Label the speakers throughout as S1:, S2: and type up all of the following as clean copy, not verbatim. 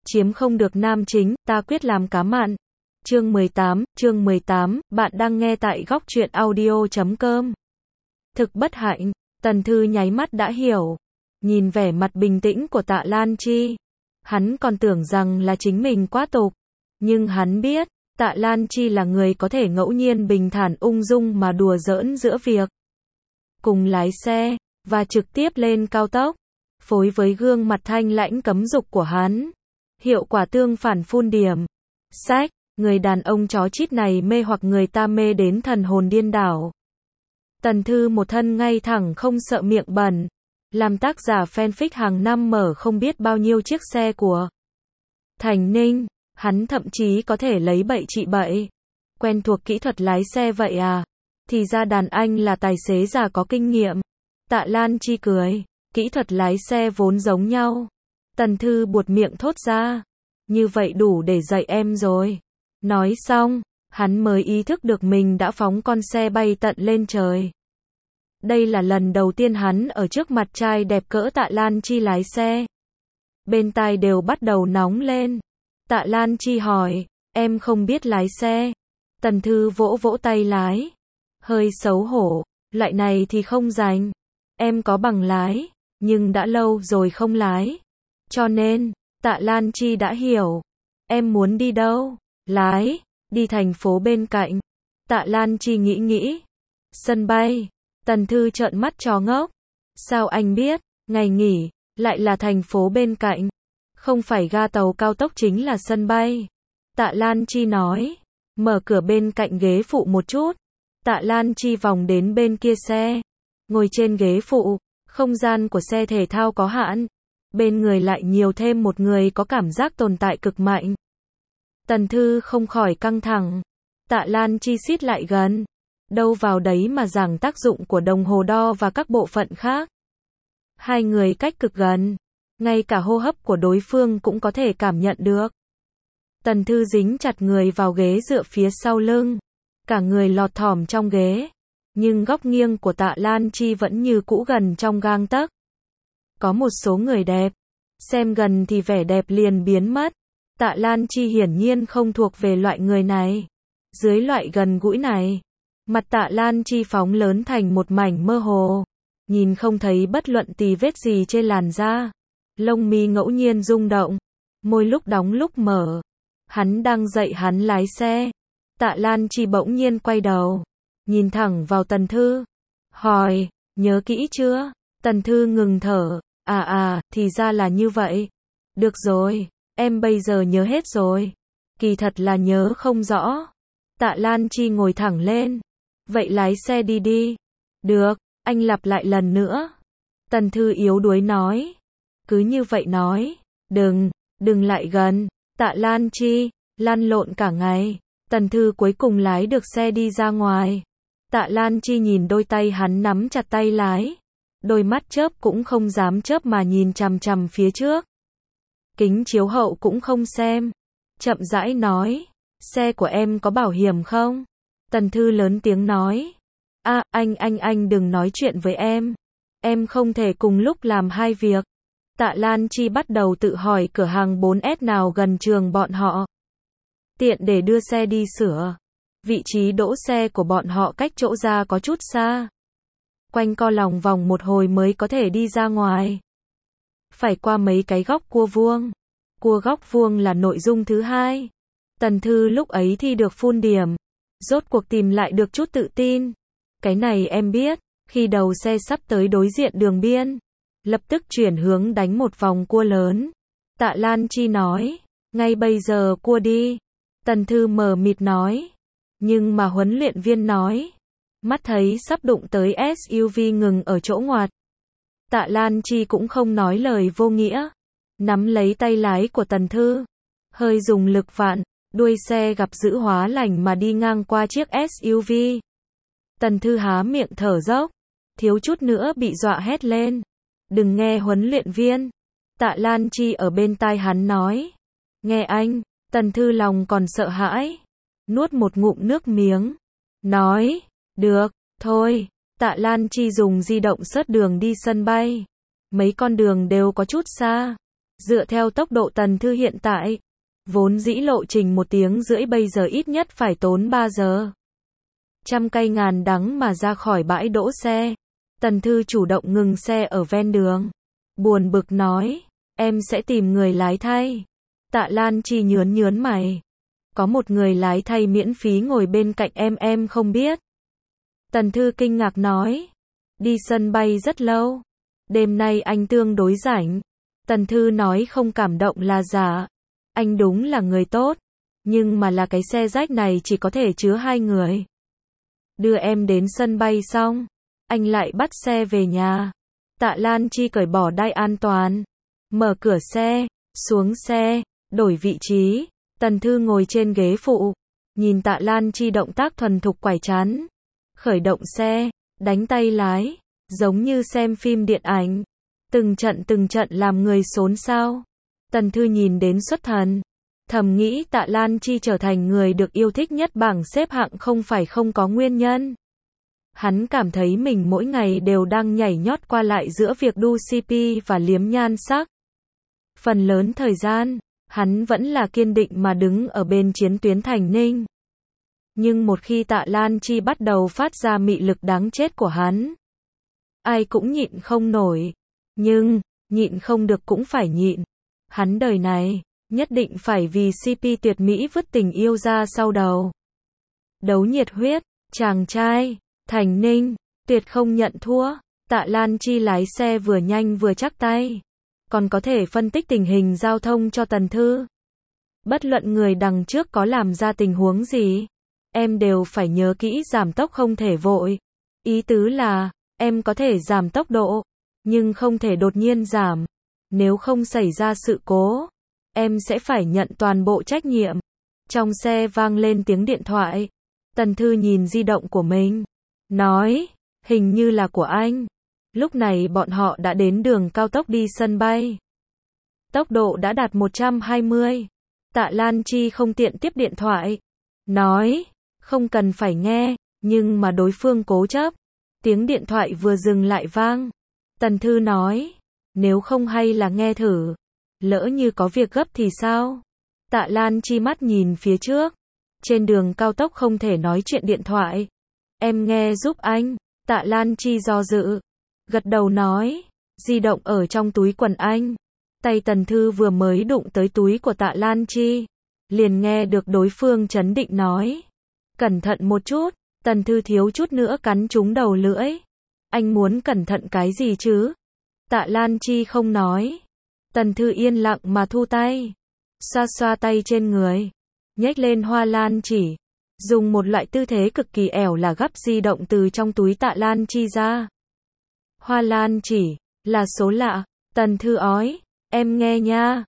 S1: chiếm không được nam chính, ta quyết làm cá mặn. Chương 18, bạn đang nghe tại góc truyện audio.com. Thực bất hạnh, Tần Thư nháy mắt đã hiểu. Nhìn vẻ mặt bình tĩnh của Tạ Lan Chi, hắn còn tưởng rằng là chính mình quá tục. Nhưng hắn biết, Tạ Lan Chi là người có thể ngẫu nhiên bình thản ung dung mà đùa giỡn giữa việc cùng lái xe, và trực tiếp lên cao tốc, phối với gương mặt thanh lãnh cấm dục của hắn. Hiệu quả tương phản phun điểm. Sách, người đàn ông chó chít này mê hoặc người ta mê đến thần hồn điên đảo. Tần Thư một thân ngay thẳng không sợ miệng bẩn. Làm tác giả fanfic hàng năm mở không biết bao nhiêu chiếc xe của Thành Ninh, hắn thậm chí có thể lấy bậy trị bậy. Quen thuộc kỹ thuật lái xe vậy à? Thì ra đàn anh là tài xế già có kinh nghiệm. Tạ Lan Chi cười, kỹ thuật lái xe vốn giống nhau. Tần Thư buột miệng thốt ra, như vậy đủ để dạy em rồi. Nói xong, hắn mới ý thức được mình đã phóng con xe bay tận lên trời. Đây là lần đầu tiên hắn ở trước mặt trai đẹp cỡ Tạ Lan Chi lái xe. Bên tai đều bắt đầu nóng lên. Tạ Lan Chi hỏi, em không biết lái xe. Tần Thư vỗ vỗ tay lái. Hơi xấu hổ, loại này thì không rành. Em có bằng lái, nhưng đã lâu rồi không lái. Cho nên, Tạ Lan Chi đã hiểu. Em muốn đi đâu? Lái, đi thành phố bên cạnh. Tạ Lan Chi nghĩ. Sân bay. Tần Thư trợn mắt chó ngốc. Sao anh biết, ngày nghỉ, lại là thành phố bên cạnh. Không phải ga tàu cao tốc chính là sân bay. Tạ Lan Chi nói. Mở cửa bên cạnh ghế phụ một chút. Tạ Lan Chi vòng đến bên kia xe. Ngồi trên ghế phụ, không gian của xe thể thao có hạn. Bên người lại nhiều thêm một người có cảm giác tồn tại cực mạnh. Tần Thư không khỏi căng thẳng. Tạ Lan Chi xít lại gần. Đâu vào đấy mà giảng tác dụng của đồng hồ đo và các bộ phận khác. Hai người cách cực gần. Ngay cả hô hấp của đối phương cũng có thể cảm nhận được. Tần Thư dính chặt người vào ghế dựa phía sau lưng. Cả người lọt thỏm trong ghế. Nhưng góc nghiêng của Tạ Lan Chi vẫn như cũ gần trong gang tấc. Có một số người đẹp. Xem gần thì vẻ đẹp liền biến mất. Tạ Lan Chi hiển nhiên không thuộc về loại người này. Dưới loại gần gũi này, mặt Tạ Lan Chi phóng lớn thành một mảnh mơ hồ. Nhìn không thấy bất luận tì vết gì trên làn da. Lông mi ngẫu nhiên rung động. Môi lúc đóng lúc mở. Hắn đang dạy hắn lái xe. Tạ Lan Chi bỗng nhiên quay đầu. Nhìn thẳng vào Tần Thư. Hỏi, nhớ kỹ chưa? Tần Thư ngừng thở. Thì ra là như vậy. Được rồi, em bây giờ nhớ hết rồi. Kỳ thật là nhớ không rõ. Tạ Lan Chi ngồi thẳng lên. Vậy lái xe đi. Được, anh lặp lại lần nữa. Tần Thư yếu đuối nói. Cứ như vậy nói. Đừng lại gần. Tạ Lan Chi, lăn lộn cả ngày. Tần Thư cuối cùng lái được xe đi ra ngoài. Tạ Lan Chi nhìn đôi tay hắn nắm chặt tay lái. Đôi mắt chớp cũng không dám chớp mà nhìn chằm chằm phía trước. Kính chiếu hậu cũng không xem. Chậm rãi nói. Xe của em có bảo hiểm không? Tần Thư lớn tiếng nói. Anh đừng nói chuyện với em. Em không thể cùng lúc làm hai việc. Tạ Lan Chi bắt đầu tự hỏi cửa hàng 4S nào gần trường bọn họ. Tiện để đưa xe đi sửa. Vị trí đỗ xe của bọn họ cách chỗ ra có chút xa. Quanh co lòng vòng một hồi mới có thể đi ra ngoài. Phải qua mấy cái góc cua vuông. Cua góc vuông là nội dung thứ hai. Tần Thư lúc ấy thì được phun điểm. Rốt cuộc tìm lại được chút tự tin. Cái này em biết. Khi đầu xe sắp tới đối diện đường biên, lập tức chuyển hướng đánh một vòng cua lớn. Tạ Lan Chi nói. Ngay bây giờ cua đi. Tần Thư mờ mịt nói. Nhưng mà huấn luyện viên nói. Mắt thấy sắp đụng tới SUV ngừng ở chỗ ngoặt. Tạ Lan Chi cũng không nói lời vô nghĩa. Nắm lấy tay lái của Tần Thư. Hơi dùng lực vặn. Đuôi xe gặp giữ hóa lành mà đi ngang qua chiếc SUV. Tần Thư há miệng thở dốc. Thiếu chút nữa bị dọa hét lên. Đừng nghe huấn luyện viên. Tạ Lan Chi ở bên tai hắn nói. Nghe anh. Tần Thư lòng còn sợ hãi. Nuốt một ngụm nước miếng. Nói. Được, thôi. Tạ Lan Chi dùng di động search đường đi sân bay. Mấy con đường đều có chút xa. Dựa theo tốc độ Tần Thư hiện tại, vốn dĩ lộ trình 1 tiếng rưỡi bây giờ ít nhất phải tốn 3 giờ. Trăm cây ngàn đắng mà ra khỏi bãi đỗ xe. Tần Thư chủ động ngừng xe ở ven đường. Buồn bực nói, em sẽ tìm người lái thay. Tạ Lan Chi nhớn mày. Có một người lái thay miễn phí ngồi bên cạnh em không biết. Tần Thư kinh ngạc nói, đi sân bay rất lâu. Đêm nay anh tương đối rảnh. Tần Thư nói không cảm động là giả. Anh đúng là người tốt. Nhưng mà là cái xe rách này chỉ có thể chứa 2 người. Đưa em đến sân bay xong, anh lại bắt xe về nhà. Tạ Lan Chi cởi bỏ đai an toàn, mở cửa xe, xuống xe, đổi vị trí. Tần Thư ngồi trên ghế phụ, nhìn Tạ Lan Chi động tác thuần thục quải chán, khởi động xe, đánh tay lái, giống như xem phim điện ảnh, từng trận làm người xốn xao. Tần Thư nhìn đến xuất thần, thầm nghĩ Tạ Lan Chi trở thành người được yêu thích nhất bảng xếp hạng không phải không có nguyên nhân. Hắn cảm thấy mình mỗi ngày đều đang nhảy nhót qua lại giữa việc đu CP và liếm nhan sắc. Phần lớn thời gian, hắn vẫn là kiên định mà đứng ở bên chiến tuyến Thành Ninh. Nhưng một khi Tạ Lan Chi bắt đầu phát ra mị lực đáng chết của hắn, ai cũng nhịn không nổi. Nhưng, nhịn không được cũng phải nhịn. Hắn đời này, nhất định phải vì CP tuyệt mỹ vứt tình yêu ra sau đầu. Đấu nhiệt huyết, chàng trai, Thành Ninh, tuyệt không nhận thua. Tạ Lan Chi lái xe vừa nhanh vừa chắc tay. Còn có thể phân tích tình hình giao thông cho Tần Thư. Bất luận người đằng trước có làm ra tình huống gì, em đều phải nhớ kỹ giảm tốc không thể vội. Ý tứ là, em có thể giảm tốc độ, nhưng không thể đột nhiên giảm. Nếu không xảy ra sự cố, em sẽ phải nhận toàn bộ trách nhiệm. Trong xe vang lên tiếng điện thoại. Tần Thư nhìn di động của mình, nói, hình như là của anh. Lúc này bọn họ đã đến đường cao tốc đi sân bay. Tốc độ đã đạt 120. Tạ Lan Chi không tiện tiếp điện thoại. Nói, không cần phải nghe, nhưng mà đối phương cố chấp. Tiếng điện thoại vừa dừng lại vang. Tần Thư nói, nếu không hay là nghe thử. Lỡ như có việc gấp thì sao? Tạ Lan Chi mắt nhìn phía trước. Trên đường cao tốc không thể nói chuyện điện thoại. Em nghe giúp anh. Tạ Lan Chi do dự. Gật đầu nói, di động ở trong túi quần anh. Tay Tần Thư vừa mới đụng tới túi của Tạ Lan Chi. Liền nghe được đối phương trấn định nói. Cẩn thận một chút. Tần Thư thiếu chút nữa cắn trúng đầu lưỡi. Anh muốn cẩn thận cái gì chứ? Tạ Lan Chi không nói. Tần Thư yên lặng mà thu tay. Xoa xoa tay trên người. Nhếch lên hoa lan chỉ. Dùng một loại tư thế cực kỳ ẻo là gắp di động từ trong túi Tạ Lan Chi ra. Hoa lan chỉ, là số lạ. Tần Thư ói. Em nghe nha.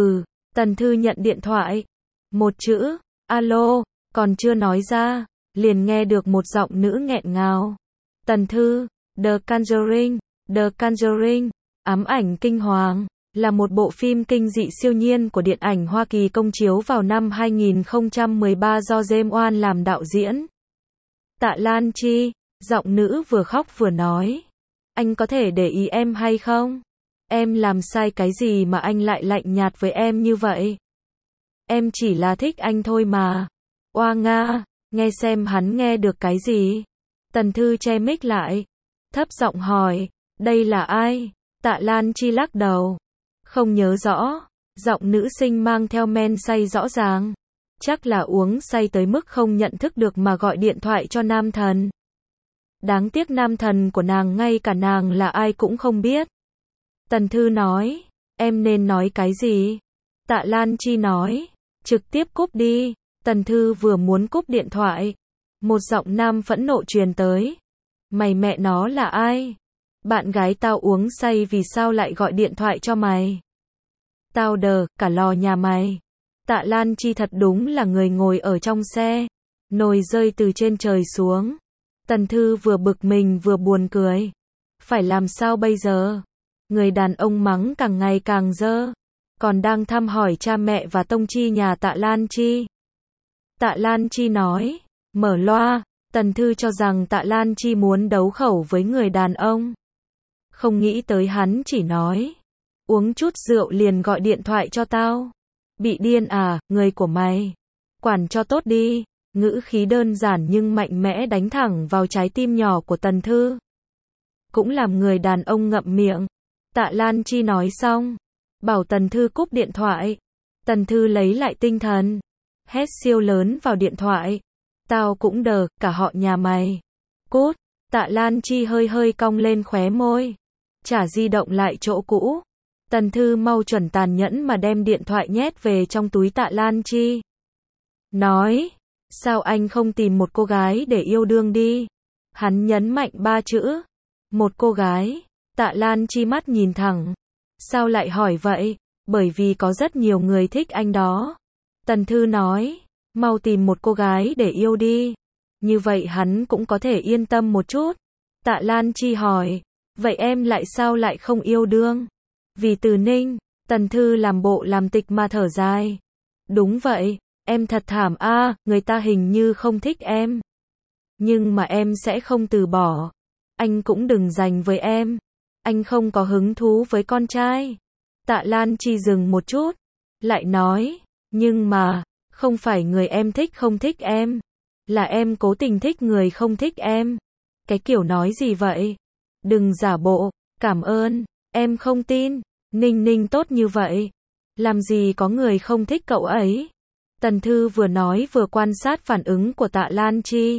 S1: Tần Thư nhận điện thoại. Một chữ, alo, còn chưa nói ra. Liền nghe được một giọng nữ nghẹn ngào. Tần Thư, The Conjuring. The Conjuring, ám ảnh kinh hoàng, là một bộ phim kinh dị siêu nhiên của điện ảnh Hoa Kỳ công chiếu vào năm 2013 do James Wan làm đạo diễn. Tạ Lan Chi, giọng nữ vừa khóc vừa nói. Anh có thể để ý em hay không? Em làm sai cái gì mà anh lại lạnh nhạt với em như vậy? Em chỉ là thích anh thôi mà. Oa nga, nghe xem hắn nghe được cái gì? Tần Thư che mic lại, thấp giọng hỏi, đây là ai? Tạ Lan Chi lắc đầu. Không nhớ rõ. Giọng nữ sinh mang theo men say rõ ràng. Chắc là uống say tới mức không nhận thức được mà gọi điện thoại cho nam thần. Đáng tiếc nam thần của nàng ngay cả nàng là ai cũng không biết. Tần Thư nói, em nên nói cái gì? Tạ Lan Chi nói, trực tiếp cúp đi. Tần Thư vừa muốn cúp điện thoại, một giọng nam phẫn nộ truyền tới. Mày mẹ nó là ai? Bạn gái tao uống say vì sao lại gọi điện thoại cho mày? Tao đờ, cả lò nhà mày. Tạ Lan Chi thật đúng là người ngồi ở trong xe. Nồi rơi từ trên trời xuống. Tần Thư vừa bực mình vừa buồn cười. Phải làm sao bây giờ? Người đàn ông mắng càng ngày càng dơ. Còn đang thăm hỏi cha mẹ và tông chi nhà Tạ Lan Chi. Tạ Lan Chi nói, mở loa. Tần Thư cho rằng Tạ Lan Chi muốn đấu khẩu với người đàn ông. Không nghĩ tới hắn chỉ nói, Uống chút rượu liền gọi điện thoại cho tao. Bị điên à, người của mày. Quản cho tốt đi. Ngữ khí đơn giản nhưng mạnh mẽ đánh thẳng vào trái tim nhỏ của Tần Thư. Cũng làm người đàn ông ngậm miệng. Tạ Lan Chi nói xong, bảo Tần Thư cúp điện thoại. Tần Thư lấy lại tinh thần, hét siêu lớn vào điện thoại. Tao cũng đờ, cả họ nhà mày. Cút. Tạ Lan Chi hơi hơi cong lên khóe môi. Trả di động lại chỗ cũ. Tần Thư mau chuẩn tàn nhẫn mà đem điện thoại nhét về trong túi Tạ Lan Chi. Nói, sao anh không tìm một cô gái để yêu đương đi? Hắn nhấn mạnh 3 chữ. Một cô gái. Tạ Lan Chi mắt nhìn thẳng. Sao lại hỏi vậy? Bởi vì có rất nhiều người thích anh đó. Tần Thư nói, mau tìm một cô gái để yêu đi. Như vậy hắn cũng có thể yên tâm một chút. Tạ Lan Chi hỏi, vậy em lại sao lại không yêu đương? Vì Từ Ninh. Tần Thư làm bộ làm tịch mà thở dài. Đúng vậy, em thật thảm a, người ta hình như không thích em. Nhưng mà em sẽ không từ bỏ. Anh cũng đừng giành với em. Anh không có hứng thú với con trai. Tạ Lan Chi dừng một chút, lại nói, nhưng mà, không phải người em thích không thích em, là em cố tình thích người không thích em. Cái kiểu nói gì vậy? Đừng giả bộ, cảm ơn, em không tin, Ninh Ninh tốt như vậy, làm gì có người không thích cậu ấy. Tần Thư vừa nói vừa quan sát phản ứng của Tạ Lan Chi.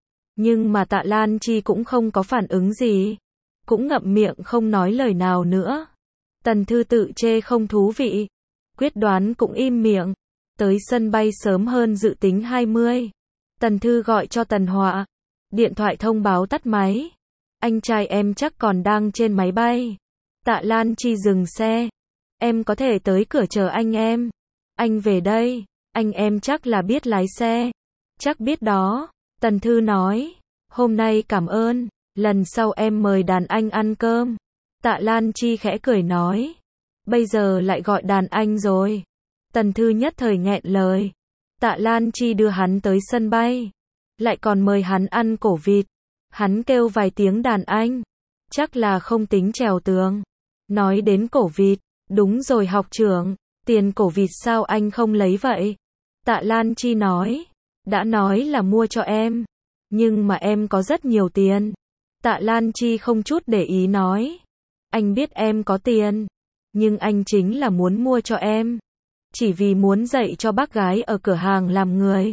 S1: Nhưng mà Tạ Lan Chi cũng không có phản ứng gì, cũng ngậm miệng không nói lời nào nữa. Tần Thư tự chê không thú vị, quyết đoán cũng im miệng. Tới sân bay sớm hơn dự tính 20. Tần Thư gọi cho Tần Họa. Điện thoại thông báo tắt máy. Anh trai em chắc còn đang trên máy bay. Tạ Lan Chi dừng xe. Em có thể tới cửa chờ anh em. Anh về đây. Anh em chắc là biết lái xe. Chắc biết đó. Tần Thư nói. Hôm nay cảm ơn. Lần sau em mời đàn anh ăn cơm. Tạ Lan Chi khẽ cười nói. Bây giờ lại gọi đàn anh rồi. Tần Thư nhất thời nghẹn lời. Tạ Lan Chi đưa hắn tới sân bay. Lại còn mời hắn ăn cổ vịt. Hắn kêu vài tiếng đàn anh. Chắc là không tính trèo tường. Nói đến cổ vịt. Đúng rồi học trưởng. Tiền cổ vịt sao anh không lấy vậy? Tạ Lan Chi nói. Đã nói là mua cho em. Nhưng mà em có rất nhiều tiền. Tạ Lan Chi không chút để ý nói. Anh biết em có tiền. Nhưng anh chính là muốn mua cho em. Chỉ vì muốn dạy cho bác gái ở cửa hàng làm người.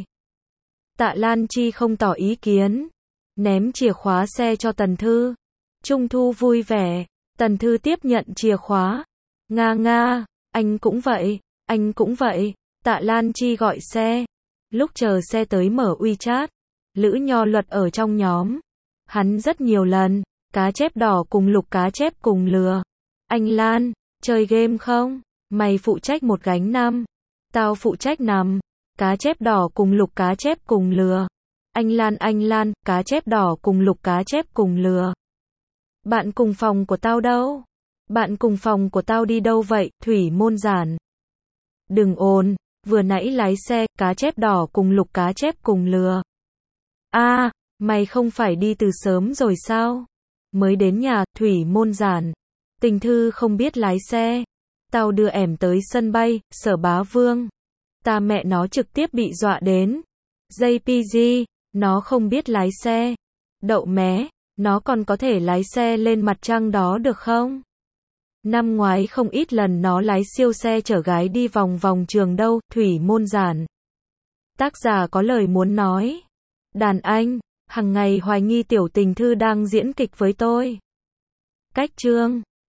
S1: Tạ Lan Chi không tỏ ý kiến. Ném chìa khóa xe cho Tần Thư. Trung thu vui vẻ. Tần Thư tiếp nhận chìa khóa. Nga nga, anh cũng vậy, anh cũng vậy. Tạ Lan Chi gọi xe. Lúc chờ xe tới mở WeChat. Lữ Nho Luật ở trong nhóm. Hắn rất nhiều lần. Cá chép đỏ cùng Lục cá chép cùng lừa. Anh Lan, chơi game không? Mày phụ trách một gánh 5. Tao phụ trách 5. Cá chép đỏ cùng Lục cá chép cùng lừa. Anh Lan, cá chép đỏ cùng Lục cá chép cùng lừa. Bạn cùng phòng của tao đâu? Bạn cùng phòng của tao đi đâu vậy? Thủy Môn Giản. Đừng ồn, vừa nãy lái xe, cá chép đỏ cùng Lục cá chép cùng lừa. À, mày không phải đi từ sớm rồi sao? Mới đến nhà, Thủy Môn Giản. Tình Thư không biết lái xe. Tao đưa em tới sân bay, Sở Bá Vương. Ta mẹ nó trực tiếp bị dọa đến. JPG, nó không biết lái xe. Đậu mé, nó còn có thể lái xe lên mặt trăng đó được không? Năm ngoái không ít lần nó lái siêu xe chở gái đi vòng vòng trường đâu, Thủy Môn Giản. Tác giả có lời muốn nói. Đàn anh, hằng ngày hoài nghi tiểu Tình Thư đang diễn kịch với tôi. Cách chương